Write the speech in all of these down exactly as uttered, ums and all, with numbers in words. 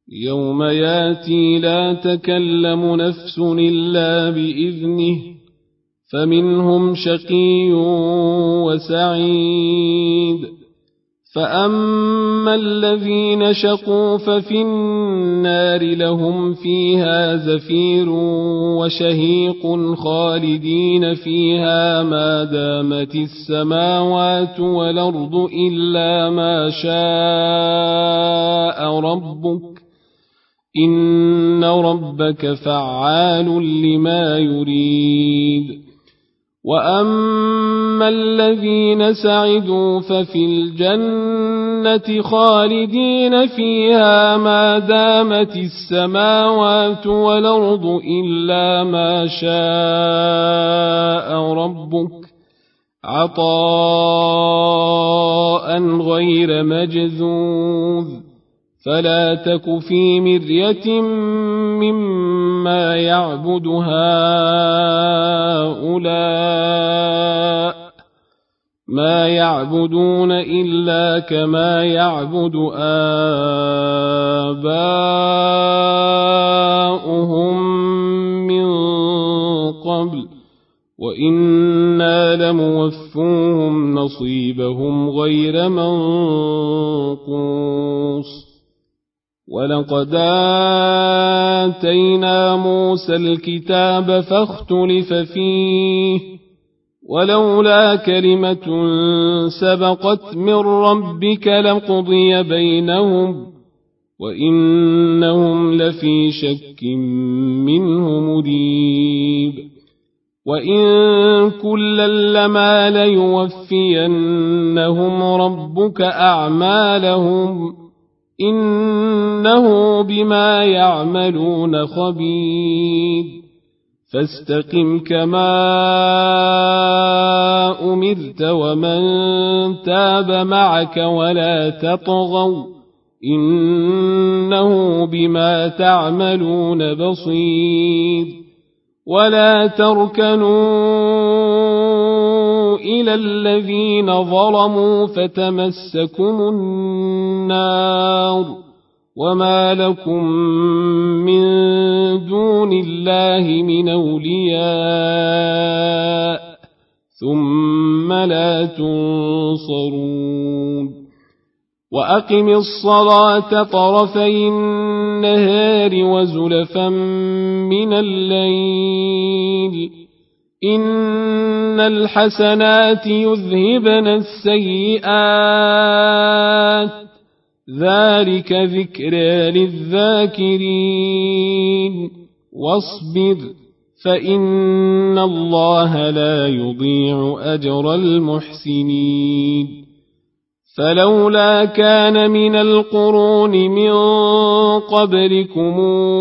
يوم ياتي لا تكلم نفس إلا بإذنه فمنهم شقي وسعيد فأما الذين شقوا ففي النار لهم فيها زفير وشهيق خالدين فيها ما دامت السماوات والأرض إلا ما شاء ربك إن ربك فعال لما يريد وأما الذين سعدوا ففي الجنة خالدين فيها ما دامت السماوات والأرض إلا ما شاء ربك عطاء غير مجذوذ فلا تك في مرية مما يعبد هؤلاء ما يعبدون إلا كما يعبد آباؤهم من قبل وإنا لموفوهم نصيبهم غير منقوص ولقد آتينا موسى الكتاب فاختلف فيه ولولا كلمة سبقت من ربك لقضي بينهم وإنهم لفي شك منه مريب وإن كلا لما ليوفينهم ربك أعمالهم إنه بما يعملون خبير فاستقم كما أمرت ومن تاب معك ولا تطغوا إنه بما تعملون بصير ولا تركنوا إلى الذين ظلموا فتمسكم النار وما لكم من دون الله من أولياء ثم لا تنصرون وأقم الصلاة طرفي النهار وزلفا من الليل إن الحسنات يذهبن السيئات ذلك ذكرى للذاكرين واصبر فإن الله لا يضيع أجر المحسنين فلولا كان من القرون من قبلكم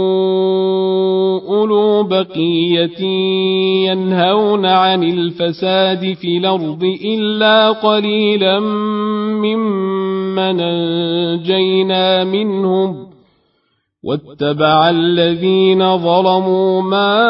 أولو بقية ينهون عن الفساد في الأرض إلا قليلا ممن أنجينا منهم واتبع الذين ظلموا ما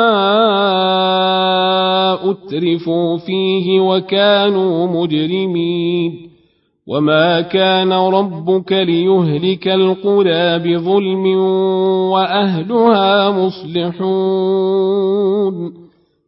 أترفوا فيه وكانوا مجرمين وما كان ربك ليهلك القرى بظلم وأهلها مصلحون